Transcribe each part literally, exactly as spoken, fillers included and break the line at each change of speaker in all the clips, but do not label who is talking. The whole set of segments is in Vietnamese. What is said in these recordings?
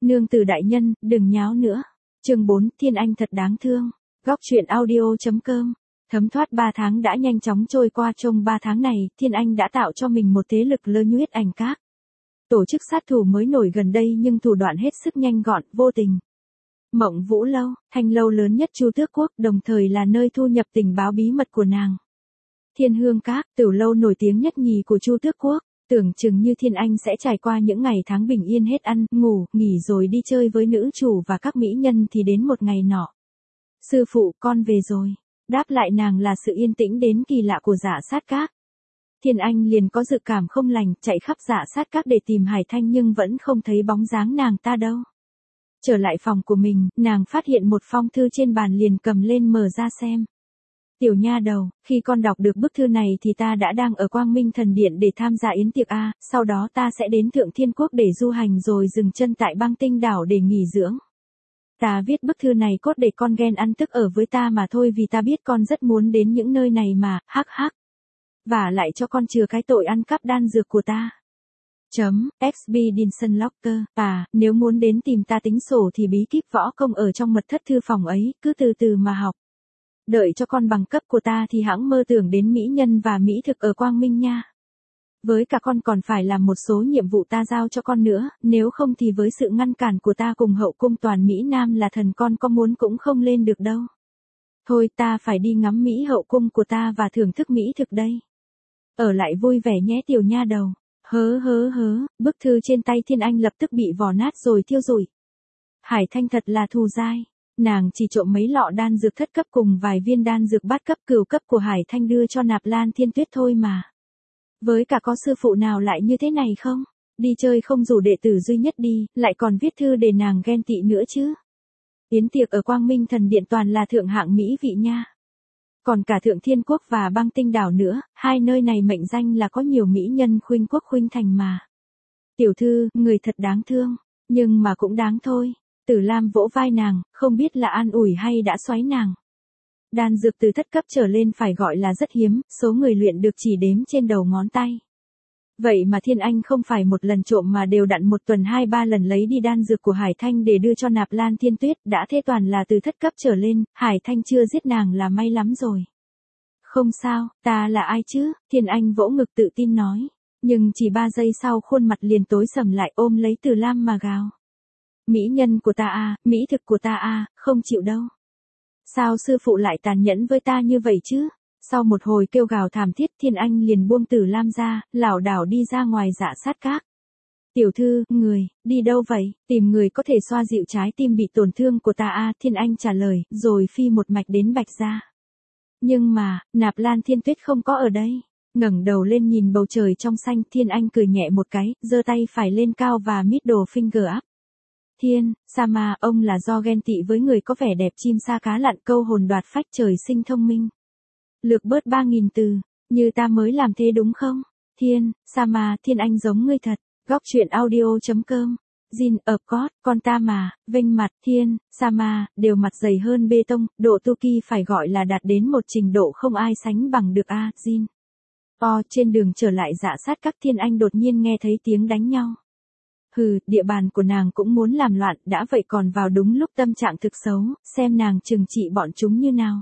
Nương tử đại nhân, đừng nháo nữa. Chương bốn, Thiên Anh thật đáng thương. Góc truyện audio.com. Thấm thoát ba tháng đã nhanh chóng trôi qua, trong ba tháng này, Thiên Anh đã tạo cho mình một thế lực lớn huyết ảnh các. Tổ chức sát thủ mới nổi gần đây nhưng thủ đoạn hết sức nhanh gọn, vô tình. Mộng Vũ Lâu, thanh lâu lớn nhất Chu Tước Quốc, đồng thời là nơi thu nhập tình báo bí mật của nàng. Thiên Hương Các, tiểu lâu nổi tiếng nhất nhì của Chu Tước Quốc. Tưởng chừng như Thiên Anh sẽ trải qua những ngày tháng bình yên hết ăn, ngủ, nghỉ rồi đi chơi với nữ chủ và các mỹ nhân thì đến một ngày nọ. Sư phụ, con về rồi. Đáp lại nàng là sự yên tĩnh đến kỳ lạ của Dạ Sát Các. Thiên Anh liền có dự cảm không lành, chạy khắp Dạ Sát Các để tìm Hải Thanh nhưng vẫn không thấy bóng dáng nàng ta đâu. Trở lại phòng của mình, nàng phát hiện một phong thư trên bàn liền cầm lên mở ra xem. Tiểu nha đầu, khi con đọc được bức thư này thì ta đã đang ở Quang Minh Thần Điện để tham gia yến tiệc A, sau đó ta sẽ đến Thượng Thiên Quốc để du hành rồi dừng chân tại Băng Tinh Đảo để nghỉ dưỡng. Ta viết bức thư này cốt để con ghen ăn tức ở với ta mà thôi, vì ta biết con rất muốn đến những nơi này mà, hắc hắc. Và lại cho con chừa cái tội ăn cắp đan dược của ta. Chấm, Expedition Locker, à, nếu muốn đến tìm ta tính sổ thì bí kíp võ công ở trong mật thất thư phòng ấy, cứ từ từ mà học. Đợi cho con bằng cấp của ta thì hãng mơ tưởng đến mỹ nhân và mỹ thực ở Quang Minh nha. Với cả con còn phải làm một số nhiệm vụ ta giao cho con nữa, nếu không thì với sự ngăn cản của ta cùng hậu cung toàn Mỹ Nam là thần con có muốn cũng không lên được đâu. Thôi ta phải đi ngắm Mỹ hậu cung của ta và thưởng thức mỹ thực đây. Ở lại vui vẻ nhé tiểu nha đầu. Hớ hớ hớ, bức thư trên tay Thiên Anh lập tức bị vò nát rồi thiêu rụi. Hải Thanh thật là thù dai. Nàng chỉ trộm mấy lọ đan dược thất cấp cùng vài viên đan dược bát cấp cửu cấp của Hải Thanh đưa cho Nạp Lan Thiên Tuyết thôi mà. Với cả có sư phụ nào lại như thế này không? Đi chơi không rủ đệ tử duy nhất đi, lại còn viết thư để nàng ghen tị nữa chứ. Yến tiệc ở Quang Minh Thần Điện toàn là thượng hạng mỹ vị nha. Còn cả Thượng Thiên Quốc và Băng Tinh Đảo nữa, hai nơi này mệnh danh là có nhiều mỹ nhân khuynh quốc khuynh thành mà. Tiểu thư, người thật đáng thương, nhưng mà cũng đáng thôi. Tử Lam vỗ vai nàng, không biết là an ủi hay đã xoáy nàng. Đan dược từ thất cấp trở lên phải gọi là rất hiếm, số người luyện được chỉ đếm trên đầu ngón tay. Vậy mà Thiên Anh không phải một lần trộm mà đều đặn một tuần hai ba lần lấy đi đan dược của Hải Thanh để đưa cho Nạp Lan Thiên Tuyết, đã thế toàn là từ thất cấp trở lên, Hải Thanh chưa giết nàng là may lắm rồi. Không sao, ta là ai chứ, Thiên Anh vỗ ngực tự tin nói, nhưng chỉ ba giây sau khuôn mặt liền tối sầm lại ôm lấy Tử Lam mà gào. Mỹ nhân của ta a, mỹ thực của ta a, không chịu đâu. Sao sư phụ lại tàn nhẫn với ta như vậy chứ? Sau một hồi kêu gào thảm thiết, Thiên Anh liền buông Tử Lam ra, lảo đảo đi ra ngoài Dạ Sát Các. Tiểu thư, người, đi đâu vậy? Tìm người có thể xoa dịu trái tim bị tổn thương của ta a, Thiên Anh trả lời, rồi phi một mạch đến Bạch Gia. Nhưng mà, Nạp Lan Thiên Tuyết không có ở đây. Ngẩng đầu lên nhìn bầu trời trong xanh, Thiên Anh cười nhẹ một cái, giơ tay phải lên cao và middle finger up. Thiên, Sama, ông là do ghen tị với người có vẻ đẹp chim sa cá lặn câu hồn đoạt phách trời sinh thông minh. Lược bớt ba nghìn từ, như ta mới làm thế đúng không? Thiên, Sama, Thiên Anh giống ngươi thật. Góc truyện audio.com. Jin, of course, con ta mà, vênh mặt, Thiên, Sama, đều mặt dày hơn bê tông, độ tu ki phải gọi là đạt đến một trình độ không ai sánh bằng được a, Jin. O, trên đường trở lại Dạ Sát Các, Thiên Anh đột nhiên nghe thấy tiếng đánh nhau. Hừ, địa bàn của nàng cũng muốn làm loạn, đã vậy còn vào đúng lúc tâm trạng thực xấu, xem nàng trừng trị bọn chúng như nào.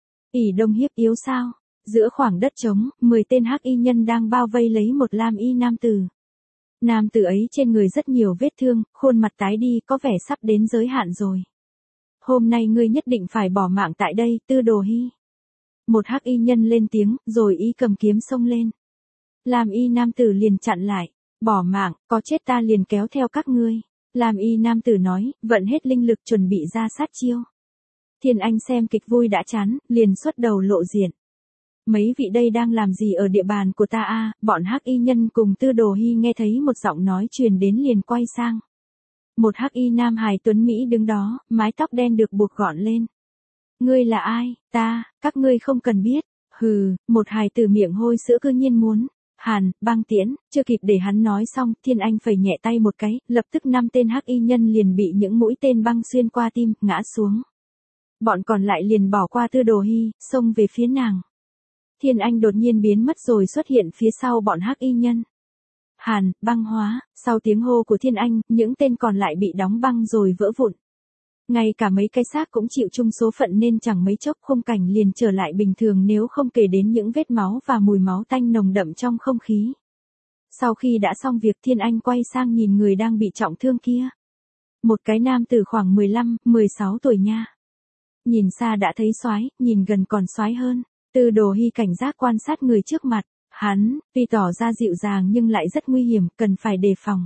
ỷ đông hiếp yếu sao? Giữa khoảng đất trống, mười tên hắc y nhân đang bao vây lấy một lam y nam tử. Nam tử ấy trên người rất nhiều vết thương, khuôn mặt tái đi, có vẻ sắp đến giới hạn rồi. Hôm nay ngươi nhất định phải bỏ mạng tại đây, Tư Đồ Hy. Một hắc y nhân lên tiếng, rồi y cầm kiếm xông lên. Lam y nam tử liền chặn lại. Bỏ mạng, có chết ta liền kéo theo các ngươi. Lam y nam tử nói, vận hết linh lực chuẩn bị ra sát chiêu. Thiên Anh xem kịch vui đã chán, liền xuất đầu lộ diện. Mấy vị đây đang làm gì ở địa bàn của ta a? Bọn hắc y nhân cùng Tư Đồ Hy nghe thấy một giọng nói truyền đến liền quay sang. Một hắc y nam hài tuấn Mỹ đứng đó, mái tóc đen được buộc gọn lên. Ngươi là ai? Ta, các ngươi không cần biết. Hừ, một hài tử miệng hôi sữa cư nhiên muốn. Hàn, băng tiễn, chưa kịp để hắn nói xong, Thiên Anh phẩy nhẹ tay một cái, lập tức năm tên hắc y nhân liền bị những mũi tên băng xuyên qua tim, ngã xuống. Bọn còn lại liền bỏ qua Tư Đồ Hy, xông về phía nàng. Thiên Anh đột nhiên biến mất rồi xuất hiện phía sau bọn hắc y nhân. Hàn, băng hóa, sau tiếng hô của Thiên Anh, những tên còn lại bị đóng băng rồi vỡ vụn. Ngay cả mấy cái xác cũng chịu chung số phận nên chẳng mấy chốc khung cảnh liền trở lại bình thường nếu không kể đến những vết máu và mùi máu tanh nồng đậm trong không khí. Sau khi đã xong việc Thiên Anh quay sang nhìn người đang bị trọng thương kia. Một cái nam từ khoảng mười lăm, mười sáu tuổi nha. Nhìn xa đã thấy soái, nhìn gần còn soái hơn. Tư Đồ Hy cảnh giác quan sát người trước mặt. Hắn, tuy tỏ ra dịu dàng nhưng lại rất nguy hiểm, cần phải đề phòng.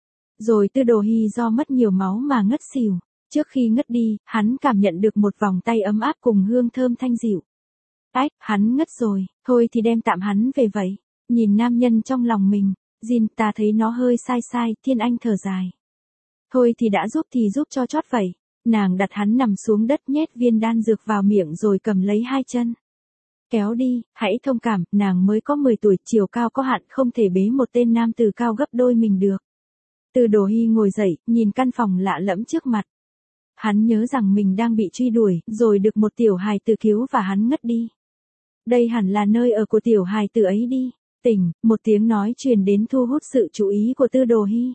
Rồi Tư Đồ Hy do mất nhiều máu mà ngất xỉu. Trước khi ngất đi, hắn cảm nhận được một vòng tay ấm áp cùng hương thơm thanh dịu. Ách, hắn ngất rồi, thôi thì đem tạm hắn về vậy. Nhìn nam nhân trong lòng mình, Jin, ta thấy nó hơi sai sai, Thiên Anh thở dài. Thôi thì đã giúp thì giúp cho chót vậy. Nàng đặt hắn nằm xuống đất nhét viên đan dược vào miệng rồi cầm lấy hai chân. Kéo đi, hãy thông cảm, nàng mới có mười tuổi, chiều cao có hạn, không thể bế một tên nam tử cao gấp đôi mình được. Tư Đồ Hy ngồi dậy, nhìn căn phòng lạ lẫm trước mặt. Hắn nhớ rằng mình đang bị truy đuổi, rồi được một tiểu hài tử cứu và hắn ngất đi. Đây hẳn là nơi ở của tiểu hài tử ấy đi. Tỉnh, một tiếng nói truyền đến thu hút sự chú ý của Tư Đồ Hy.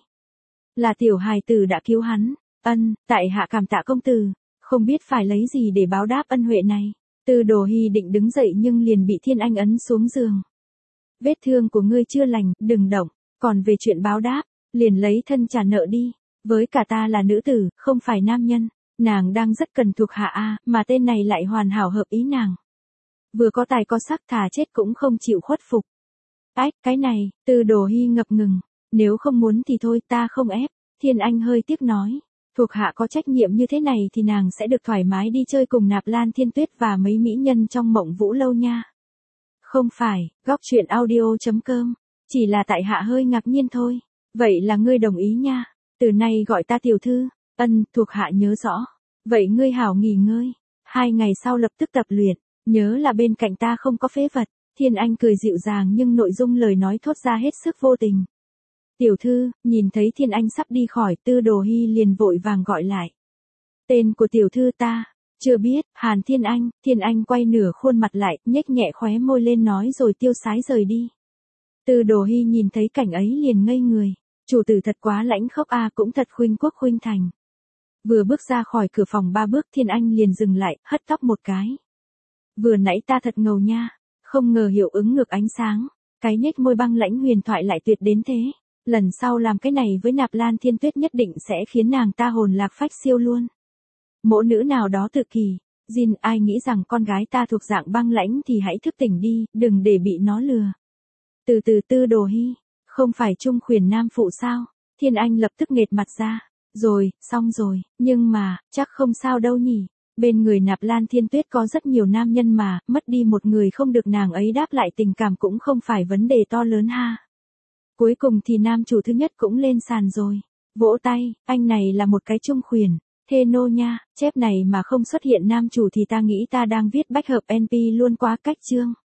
Là tiểu hài tử đã cứu hắn. Ân, tại hạ cảm tạ công tử, không biết phải lấy gì để báo đáp ân huệ này. Tư Đồ Hy định đứng dậy nhưng liền bị Thiên Anh ấn xuống giường. Vết thương của ngươi chưa lành, đừng động, còn về chuyện báo đáp, liền lấy thân trả nợ đi. Với cả ta là nữ tử, không phải nam nhân, nàng đang rất cần thuộc hạ a, mà tên này lại hoàn hảo hợp ý nàng. Vừa có tài có sắc, thà chết cũng không chịu khuất phục. Ách, cái này, Tư Đồ Hy ngập ngừng, nếu không muốn thì thôi, ta không ép. Thiên Anh hơi tiếc nói, thuộc hạ có trách nhiệm như thế này thì nàng sẽ được thoải mái đi chơi cùng Nạp Lan Thiên Tuyết và mấy mỹ nhân trong Mộng Vũ Lâu nha. Không phải, góc truyện audio chấm com, chỉ là tại hạ hơi ngạc nhiên thôi. Vậy là ngươi đồng ý nha, từ nay gọi ta tiểu thư. Ân, thuộc hạ nhớ rõ. Vậy ngươi hảo nghỉ ngơi, hai ngày sau lập tức tập luyện, nhớ là bên cạnh ta không có phế vật. Thiên Anh cười dịu dàng nhưng nội dung lời nói thốt ra hết sức vô tình. Tiểu thư, nhìn thấy Thiên Anh sắp đi khỏi, Tư Đồ Hy liền vội vàng gọi lại. Tên của tiểu thư ta, chưa biết. Hàn Thiên Anh. Thiên Anh quay nửa khuôn mặt lại, nhếch nhẹ khóe môi lên nói rồi tiêu sái rời đi. Tư Đồ Hy nhìn thấy cảnh ấy liền ngây người. Chủ tử thật quá lãnh khốc a, cũng thật khuynh quốc khuynh thành. Vừa bước ra khỏi cửa phòng ba bước Thiên Anh liền dừng lại, hất tóc một cái. Vừa nãy ta thật ngầu nha, không ngờ hiệu ứng ngược ánh sáng, cái nhếch môi băng lãnh huyền thoại lại tuyệt đến thế. Lần sau làm cái này với Nạp Lan Thiên Tuyết nhất định sẽ khiến nàng ta hồn lạc phách siêu luôn. Mỗ nữ nào đó tự kỳ, Jin, ai nghĩ rằng con gái ta thuộc dạng băng lãnh thì hãy thức tỉnh đi, đừng để bị nó lừa. Từ từ Tư Đồ Hy, không phải trung khuyển nam phụ sao? Thiên Anh lập tức nghệt mặt ra. Rồi, xong rồi, nhưng mà, chắc không sao đâu nhỉ. Bên người Nạp Lan Thiên Tuyết có rất nhiều nam nhân mà, mất đi một người không được nàng ấy đáp lại tình cảm cũng không phải vấn đề to lớn ha. Cuối cùng thì nam chủ thứ nhất cũng lên sàn rồi. Vỗ tay, anh này là một cái trung khuyển. Thê nô nha, chép này mà không xuất hiện nam chủ thì ta nghĩ ta đang viết bách hợp en pê luôn quá cách chương.